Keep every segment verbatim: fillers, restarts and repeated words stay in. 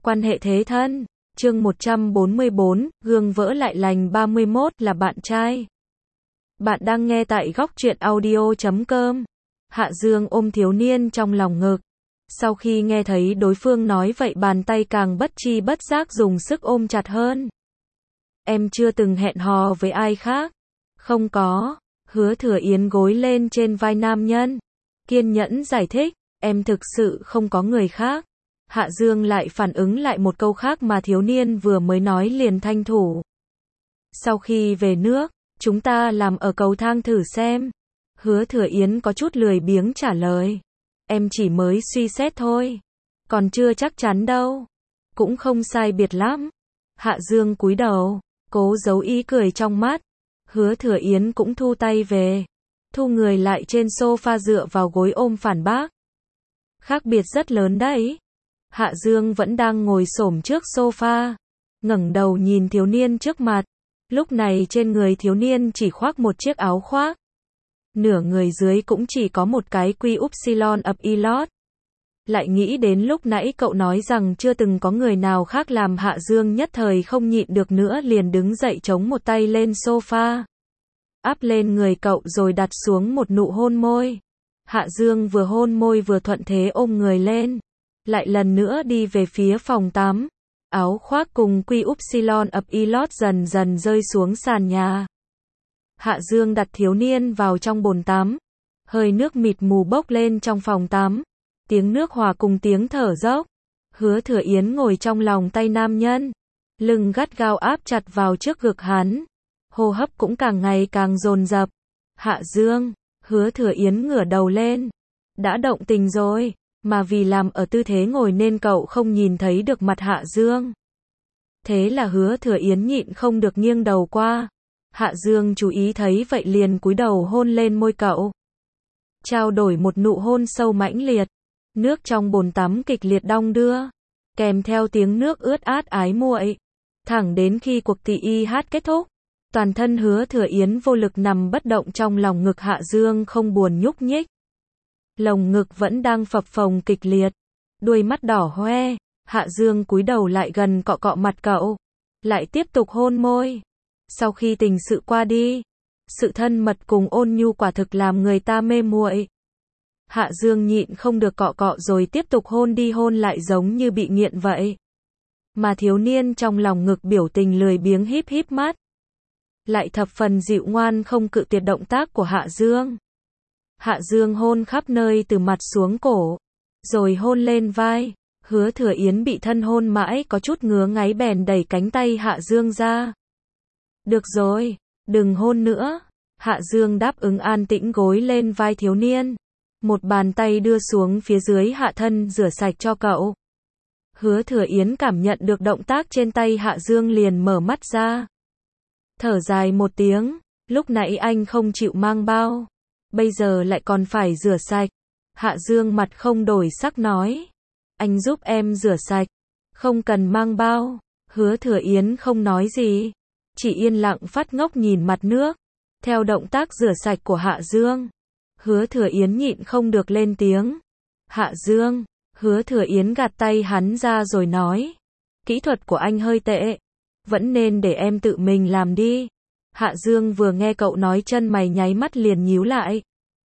Quan hệ thế thân. Chương một trăm bốn mươi bốn, gương vỡ lại lành ba mươi mốt là bạn trai. Bạn đang nghe tại góc truyện audio chấm com. Hạ Dương ôm thiếu niên trong lòng ngực. Sau khi nghe thấy đối phương nói vậy, bàn tay càng bất chi bất giác dùng sức ôm chặt hơn. Em chưa từng hẹn hò với ai khác. Không có. Hứa Thừa Yến gối lên trên vai nam nhân, kiên nhẫn giải thích, em thực sự không có người khác. Hạ Dương lại phản ứng lại một câu khác mà thiếu niên vừa mới nói, liền thanh thủ. Sau khi về nước, chúng ta làm ở cầu thang thử xem. Hứa Thừa Yến có chút lười biếng trả lời. Em chỉ mới suy xét thôi. Còn chưa chắc chắn đâu. Cũng không sai biệt lắm. Hạ Dương cúi đầu, cố giấu ý cười trong mắt. Hứa Thừa Yến cũng thu tay về. Thu người lại trên sofa dựa vào gối ôm phản bác. Khác biệt rất lớn đấy. Hạ Dương vẫn đang ngồi xổm trước sofa, ngẩng đầu nhìn thiếu niên trước mặt. Lúc này trên người thiếu niên chỉ khoác một chiếc áo khoác. Nửa người dưới cũng chỉ có một cái quy upsilon ập y lót. Lại nghĩ đến lúc nãy cậu nói rằng chưa từng có người nào khác làm, Hạ Dương nhất thời không nhịn được nữa, liền đứng dậy chống một tay lên sofa. Áp lên người cậu rồi đặt xuống một nụ hôn môi. Hạ Dương vừa hôn môi vừa thuận thế ôm người lên. Lại lần nữa đi về phía phòng tắm. Áo khoác cùng quy upsilon ập y lót dần dần rơi xuống sàn nhà. Hạ Dương đặt thiếu niên vào trong bồn tắm. Hơi nước mịt mù bốc lên trong phòng tắm. Tiếng nước hòa cùng tiếng thở dốc. Hứa Thừa Yến ngồi trong lòng tay nam nhân. Lưng gắt gao áp chặt vào trước ngực hắn. Hô hấp cũng càng ngày càng dồn dập. Hạ Dương, Hứa Thừa Yến ngửa đầu lên. Đã động tình rồi, mà vì làm ở tư thế ngồi nên cậu không nhìn thấy được mặt Hạ Dương. Thế là Hứa Thừa Yến nhịn không được nghiêng đầu qua. Hạ Dương chú ý thấy vậy liền cúi đầu hôn lên môi cậu. Trao đổi một nụ hôn sâu mãnh liệt. Nước trong bồn tắm kịch liệt đong đưa, kèm theo tiếng nước ướt át ái muội. Thẳng đến khi cuộc tỷ y hát kết thúc, toàn thân Hứa Thừa Yến vô lực nằm bất động trong lòng ngực Hạ Dương không buồn nhúc nhích. Lồng ngực vẫn đang phập phồng kịch liệt, đuôi mắt đỏ hoe. Hạ Dương cúi đầu lại gần cọ cọ mặt cậu, lại tiếp tục hôn môi. Sau khi tình sự qua đi, sự thân mật cùng ôn nhu quả thực làm người ta mê muội. Hạ Dương nhịn không được cọ cọ rồi tiếp tục hôn đi hôn lại giống như bị nghiện vậy. Mà thiếu niên trong lòng ngực biểu tình lười biếng híp híp mắt. Lại thập phần dịu ngoan không cự tuyệt động tác của Hạ Dương. Hạ Dương hôn khắp nơi từ mặt xuống cổ, rồi hôn lên vai. Hứa Thừa Yến bị thân hôn mãi có chút ngứa ngáy bèn đẩy cánh tay Hạ Dương ra. Được rồi, đừng hôn nữa. Hạ Dương đáp ứng an tĩnh gối lên vai thiếu niên. Một bàn tay đưa xuống phía dưới hạ thân rửa sạch cho cậu. Hứa Thừa Yến cảm nhận được động tác trên tay Hạ Dương liền mở mắt ra. Thở dài một tiếng, lúc nãy anh không chịu mang bao, bây giờ lại còn phải rửa sạch. Hạ Dương mặt không đổi sắc nói. Anh giúp em rửa sạch, không cần mang bao. Hứa Thừa Yến không nói gì, chỉ yên lặng phát ngốc nhìn mặt nước. Theo động tác rửa sạch của Hạ Dương, Hứa Thừa Yến nhịn không được lên tiếng. Hạ Dương, Hứa Thừa Yến gạt tay hắn ra rồi nói. Kỹ thuật của anh hơi tệ, vẫn nên để em tự mình làm đi. Hạ Dương vừa nghe cậu nói chân mày nháy mắt liền nhíu lại.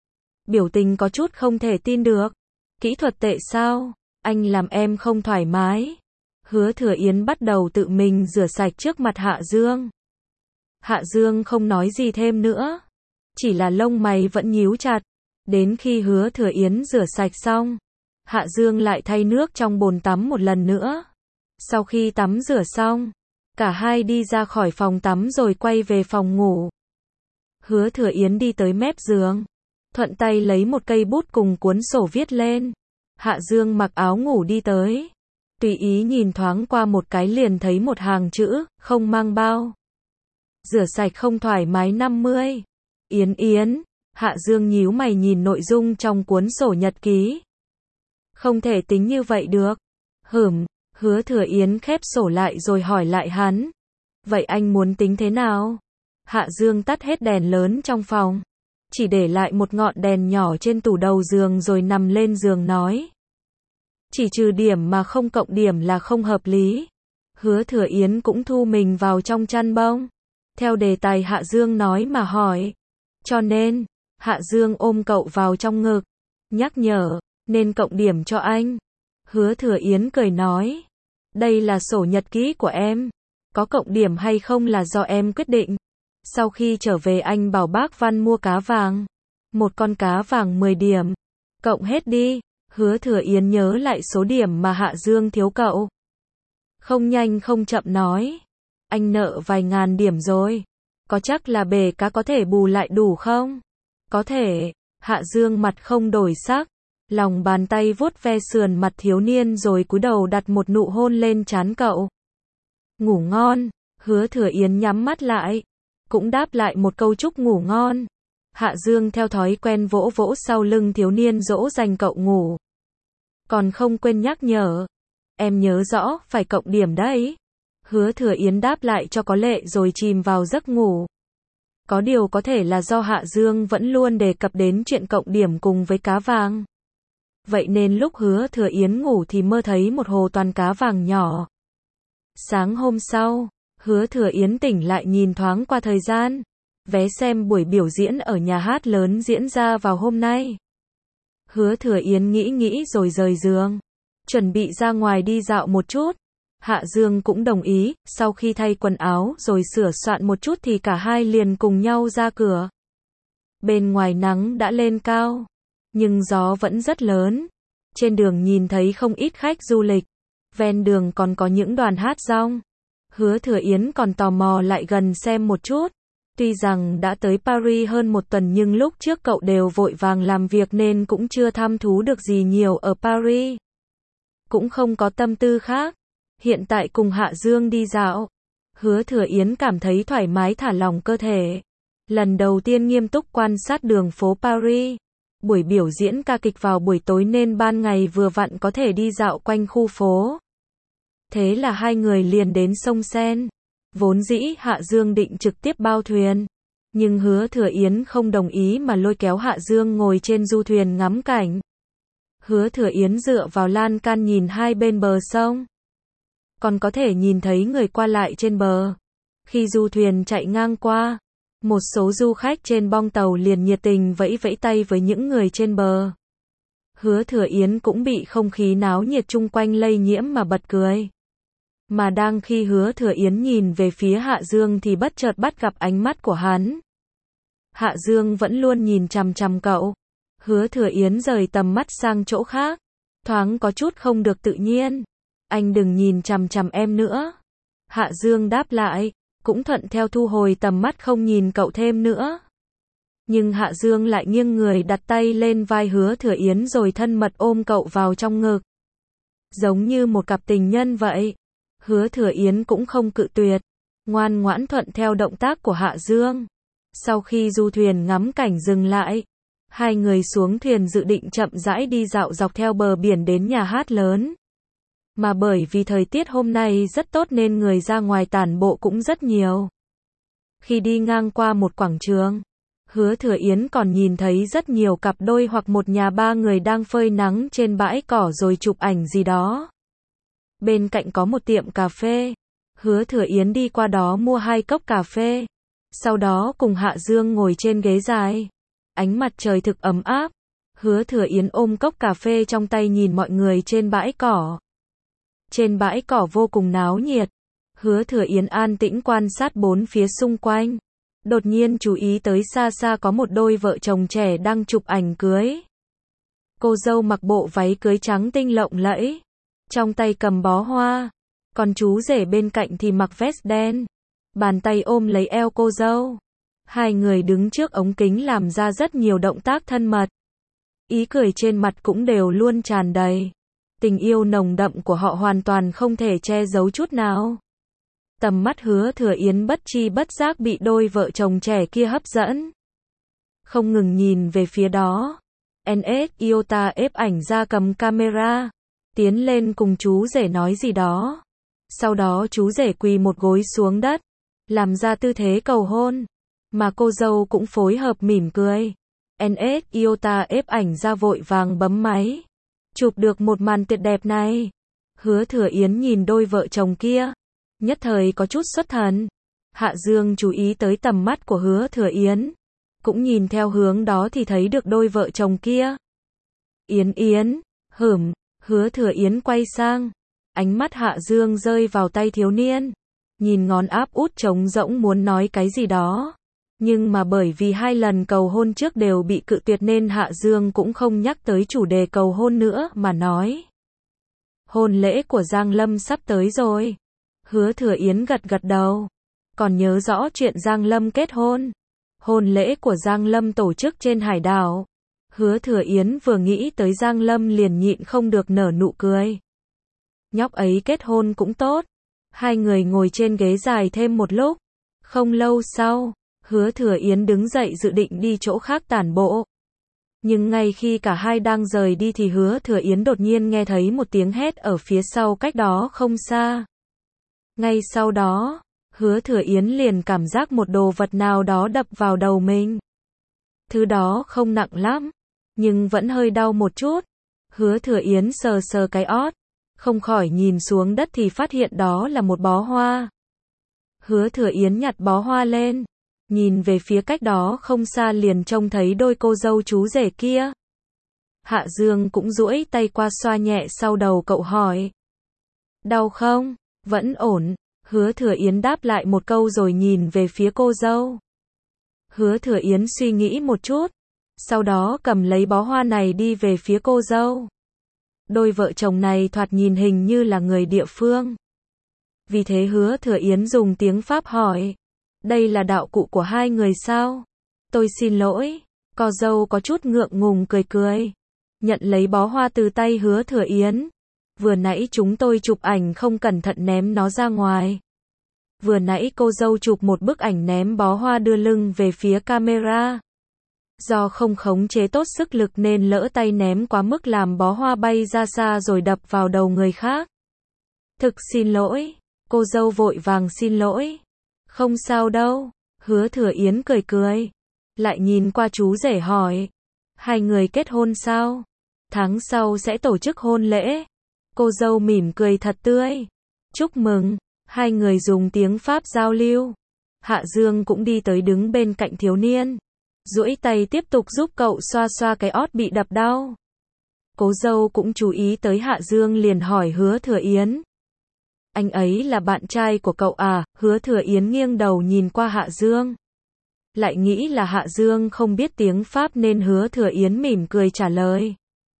Biểu tình có chút không thể tin được. Kỹ thuật tệ sao? Anh làm em không thoải mái. Hứa Thừa Yến bắt đầu tự mình rửa sạch trước mặt Hạ Dương. Hạ Dương không nói gì thêm nữa, chỉ là lông mày vẫn nhíu chặt. Đến khi Hứa Thừa Yến rửa sạch xong, Hạ Dương lại thay nước trong bồn tắm một lần nữa. Sau khi tắm rửa xong, cả hai đi ra khỏi phòng tắm rồi quay về phòng ngủ. Hứa Thừa Yến đi tới mép giường, thuận tay lấy một cây bút cùng cuốn sổ viết lên. Hạ Dương mặc áo ngủ đi tới, tùy ý nhìn thoáng qua một cái liền thấy một hàng chữ, không mang bao. Rửa sạch không thoải mái năm mươi. Yến Yến, Hạ Dương nhíu mày nhìn nội dung trong cuốn sổ nhật ký. Không thể tính như vậy được. Hửm, Hứa Thừa Yến khép sổ lại rồi hỏi lại hắn. Vậy anh muốn tính thế nào? Hạ Dương tắt hết đèn lớn trong phòng, chỉ để lại một ngọn đèn nhỏ trên tủ đầu giường rồi nằm lên giường nói. Chỉ trừ điểm mà không cộng điểm là không hợp lý. Hứa Thừa Yến cũng thu mình vào trong chăn bông. Theo đề tài Hạ Dương nói mà hỏi. Cho nên, Hạ Dương ôm cậu vào trong ngực. Nhắc nhở, nên cộng điểm cho anh. Hứa Thừa Yến cười nói. Đây là sổ nhật ký của em. Có cộng điểm hay không là do em quyết định. Sau khi trở về anh bảo bác Văn mua cá vàng. Một con cá vàng mười điểm. Cộng hết đi. Hứa Thừa Yến nhớ lại số điểm mà Hạ Dương thiếu cậu. Không nhanh không chậm nói. Anh nợ vài ngàn điểm rồi. Có chắc là bể cá có thể bù lại đủ không? Có thể. Hạ Dương mặt không đổi sắc. Lòng bàn tay vuốt ve sườn mặt thiếu niên rồi cúi đầu đặt một nụ hôn lên trán cậu. Ngủ ngon. Hứa Thừa Yến nhắm mắt lại. Cũng đáp lại một câu chúc ngủ ngon. Hạ Dương theo thói quen vỗ vỗ sau lưng thiếu niên dỗ dành cậu ngủ. Còn không quên nhắc nhở. Em nhớ rõ, phải cộng điểm đấy. Hứa Thừa Yến đáp lại cho có lệ rồi chìm vào giấc ngủ. Có điều có thể là do Hạ Dương vẫn luôn đề cập đến chuyện cộng điểm cùng với cá vàng. Vậy nên lúc Hứa Thừa Yến ngủ thì mơ thấy một hồ toàn cá vàng nhỏ. Sáng hôm sau, Hứa Thừa Yến tỉnh lại nhìn thoáng qua thời gian. Vé xem buổi biểu diễn ở nhà hát lớn diễn ra vào hôm nay. Hứa Thừa Yến nghĩ nghĩ rồi rời giường. Chuẩn bị ra ngoài đi dạo một chút. Hạ Dương cũng đồng ý, sau khi thay quần áo rồi sửa soạn một chút thì cả hai liền cùng nhau ra cửa. Bên ngoài nắng đã lên cao, nhưng gió vẫn rất lớn. Trên đường nhìn thấy không ít khách du lịch. Ven đường còn có những đoàn hát dong. Hứa Thừa Yến còn tò mò lại gần xem một chút. Tuy rằng đã tới Paris hơn một tuần nhưng lúc trước cậu đều vội vàng làm việc nên cũng chưa thăm thú được gì nhiều ở Paris. Cũng không có tâm tư khác. Hiện tại cùng Hạ Dương đi dạo. Hứa Thừa Yến cảm thấy thoải mái thả lỏng cơ thể. Lần đầu tiên nghiêm túc quan sát đường phố Paris. Buổi biểu diễn ca kịch vào buổi tối nên ban ngày vừa vặn có thể đi dạo quanh khu phố. Thế là hai người liền đến sông Sen. Vốn dĩ Hạ Dương định trực tiếp bao thuyền. Nhưng Hứa Thừa Yến không đồng ý mà lôi kéo Hạ Dương ngồi trên du thuyền ngắm cảnh. Hứa Thừa Yến dựa vào lan can nhìn hai bên bờ sông. Còn có thể nhìn thấy người qua lại trên bờ. Khi du thuyền chạy ngang qua, một số du khách trên bong tàu liền nhiệt tình vẫy vẫy tay với những người trên bờ. Hứa Thừa Yến cũng bị không khí náo nhiệt chung quanh lây nhiễm mà bật cười. Mà đang khi Hứa Thừa Yến nhìn về phía Hạ Dương thì bất chợt bắt gặp ánh mắt của hắn. Hạ Dương vẫn luôn nhìn chằm chằm cậu. Hứa Thừa Yến rời tầm mắt sang chỗ khác. Thoáng có chút không được tự nhiên. Anh đừng nhìn chằm chằm em nữa. Hạ Dương đáp lại. Cũng thuận theo thu hồi tầm mắt không nhìn cậu thêm nữa. Nhưng Hạ Dương lại nghiêng người đặt tay lên vai Hứa Thừa Yến rồi thân mật ôm cậu vào trong ngực. Giống như một cặp tình nhân vậy. Hứa Thừa Yến cũng không cự tuyệt. Ngoan ngoãn thuận theo động tác của Hạ Dương. Sau khi du thuyền ngắm cảnh dừng lại, hai người xuống thuyền dự định chậm rãi đi dạo dọc theo bờ biển đến nhà hát lớn. Mà bởi vì thời tiết hôm nay rất tốt nên người ra ngoài tản bộ cũng rất nhiều. Khi đi ngang qua một quảng trường, Hứa Thừa Yến còn nhìn thấy rất nhiều cặp đôi hoặc một nhà ba người đang phơi nắng trên bãi cỏ rồi chụp ảnh gì đó. Bên cạnh có một tiệm cà phê. Hứa Thừa Yến đi qua đó mua hai cốc cà phê. Sau đó cùng Hạ Dương ngồi trên ghế dài. Ánh mặt trời thực ấm áp. Hứa Thừa Yến ôm cốc cà phê trong tay nhìn mọi người trên bãi cỏ. Trên bãi cỏ vô cùng náo nhiệt. Hứa Thừa Yến an tĩnh quan sát bốn phía xung quanh. Đột nhiên chú ý tới xa xa có một đôi vợ chồng trẻ đang chụp ảnh cưới. Cô dâu mặc bộ váy cưới trắng tinh lộng lẫy. Trong tay cầm bó hoa. Còn chú rể bên cạnh thì mặc vest đen. Bàn tay ôm lấy eo cô dâu. Hai người đứng trước ống kính làm ra rất nhiều động tác thân mật. Ý cười trên mặt cũng đều luôn tràn đầy. Tình yêu nồng đậm của họ hoàn toàn không thể che giấu chút nào. Tầm mắt Hứa Thừa Yến bất chi bất giác bị đôi vợ chồng trẻ kia hấp dẫn. Không ngừng nhìn về phía đó. en ét Iota ép ảnh ra cầm camera. Tiến lên cùng chú rể nói gì đó. Sau đó chú rể quỳ một gối xuống đất. Làm ra tư thế cầu hôn. Mà cô dâu cũng phối hợp mỉm cười. en ét Iota ép ảnh ra vội vàng bấm máy. chụp được một màn tuyệt đẹp này. Hứa Thừa Yến nhìn đôi vợ chồng kia, nhất thời có chút xuất thần. Hạ Dương chú ý tới tầm mắt của Hứa Thừa Yến, cũng nhìn theo hướng đó thì thấy được đôi vợ chồng kia. Yến Yến, hửm, Hứa Thừa Yến quay sang, ánh mắt Hạ Dương rơi vào tay thiếu niên, nhìn ngón áp út trống rỗng muốn nói cái gì đó. Nhưng mà bởi vì hai lần cầu hôn trước đều bị cự tuyệt nên Hạ Dương cũng không nhắc tới chủ đề cầu hôn nữa mà nói. Hôn lễ của Giang Lâm sắp tới rồi. Hứa Thừa Yến gật gật đầu. Còn nhớ rõ chuyện Giang Lâm kết hôn. Hôn lễ của Giang Lâm tổ chức trên hải đảo. Hứa Thừa Yến vừa nghĩ tới Giang Lâm liền nhịn không được nở nụ cười. Nhóc ấy kết hôn cũng tốt. Hai người ngồi trên ghế dài thêm một lúc. Không lâu sau, Hứa Thừa Yến đứng dậy dự định đi chỗ khác tản bộ. Nhưng ngay khi cả hai đang rời đi thì Hứa Thừa Yến đột nhiên nghe thấy một tiếng hét ở phía sau cách đó không xa. Ngay sau đó, Hứa Thừa Yến liền cảm giác một đồ vật nào đó đập vào đầu mình. Thứ đó không nặng lắm, nhưng vẫn hơi đau một chút. Hứa Thừa Yến sờ sờ cái ót, không khỏi nhìn xuống đất thì phát hiện đó là một bó hoa. Hứa Thừa Yến nhặt bó hoa lên, nhìn về phía cách đó không xa liền trông thấy đôi cô dâu chú rể kia. Hạ Dương cũng duỗi tay qua xoa nhẹ sau đầu cậu hỏi. Đau không? Vẫn ổn. Hứa Thừa Yến đáp lại một câu rồi nhìn về phía cô dâu. Hứa Thừa Yến suy nghĩ một chút, sau đó cầm lấy bó hoa này đi về phía cô dâu. Đôi vợ chồng này thoạt nhìn hình như là người địa phương. Vì thế Hứa Thừa Yến dùng tiếng Pháp hỏi. Đây là đạo cụ của hai người sao? Tôi xin lỗi. Cô dâu có chút ngượng ngùng cười cười. Nhận lấy bó hoa từ tay Hứa Thừa Yến. Vừa nãy chúng tôi chụp ảnh không cẩn thận ném nó ra ngoài. Vừa nãy cô dâu chụp một bức ảnh ném bó hoa đưa lưng về phía camera. Do không khống chế tốt sức lực nên lỡ tay ném quá mức làm bó hoa bay ra xa rồi đập vào đầu người khác. Thực xin lỗi. Cô dâu vội vàng xin lỗi. Không sao đâu. Hứa Thừa Yến cười cười. Lại nhìn qua chú rể hỏi. Hai người kết hôn sao? Tháng sau sẽ tổ chức hôn lễ. Cô dâu mỉm cười thật tươi. Chúc mừng. Hai người dùng tiếng Pháp giao lưu. Hạ Dương cũng đi tới đứng bên cạnh thiếu niên. Duỗi tay tiếp tục giúp cậu xoa xoa cái ót bị đập đau. Cô dâu cũng chú ý tới Hạ Dương liền hỏi Hứa Thừa Yến. Anh ấy là bạn trai của cậu à? Hứa Thừa Yến nghiêng đầu nhìn qua Hạ Dương. Lại nghĩ là Hạ Dương không biết tiếng Pháp nên Hứa Thừa Yến mỉm cười trả lời.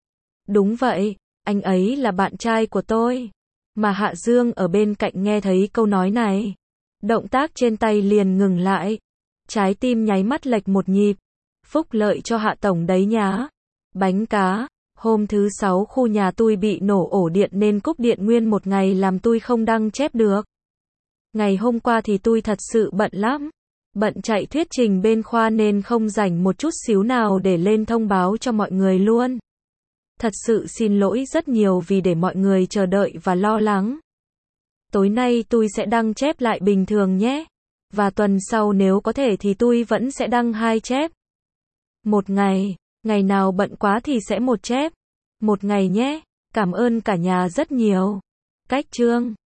Đúng vậy, anh ấy là bạn trai của tôi. Mà Hạ Dương ở bên cạnh nghe thấy câu nói này. Động tác trên tay liền ngừng lại. Trái tim nháy mắt lệch một nhịp. Phúc lợi cho Hạ Tổng đấy nhá. Bánh cá. Hôm thứ sáu khu nhà tôi bị nổ ổ điện nên cúp điện nguyên một ngày làm tôi không đăng chép được. Ngày hôm qua thì tôi thật sự bận lắm. Bận chạy thuyết trình bên khoa nên không rảnh một chút xíu nào để lên thông báo cho mọi người luôn. Thật sự xin lỗi rất nhiều vì để mọi người chờ đợi và lo lắng. Tối nay tôi sẽ đăng chép lại bình thường nhé. Và tuần sau nếu có thể thì tôi vẫn sẽ đăng hai chép. Một ngày, ngày nào bận quá thì sẽ một chép. Một ngày nhé. Cảm ơn cả nhà rất nhiều. Cách chương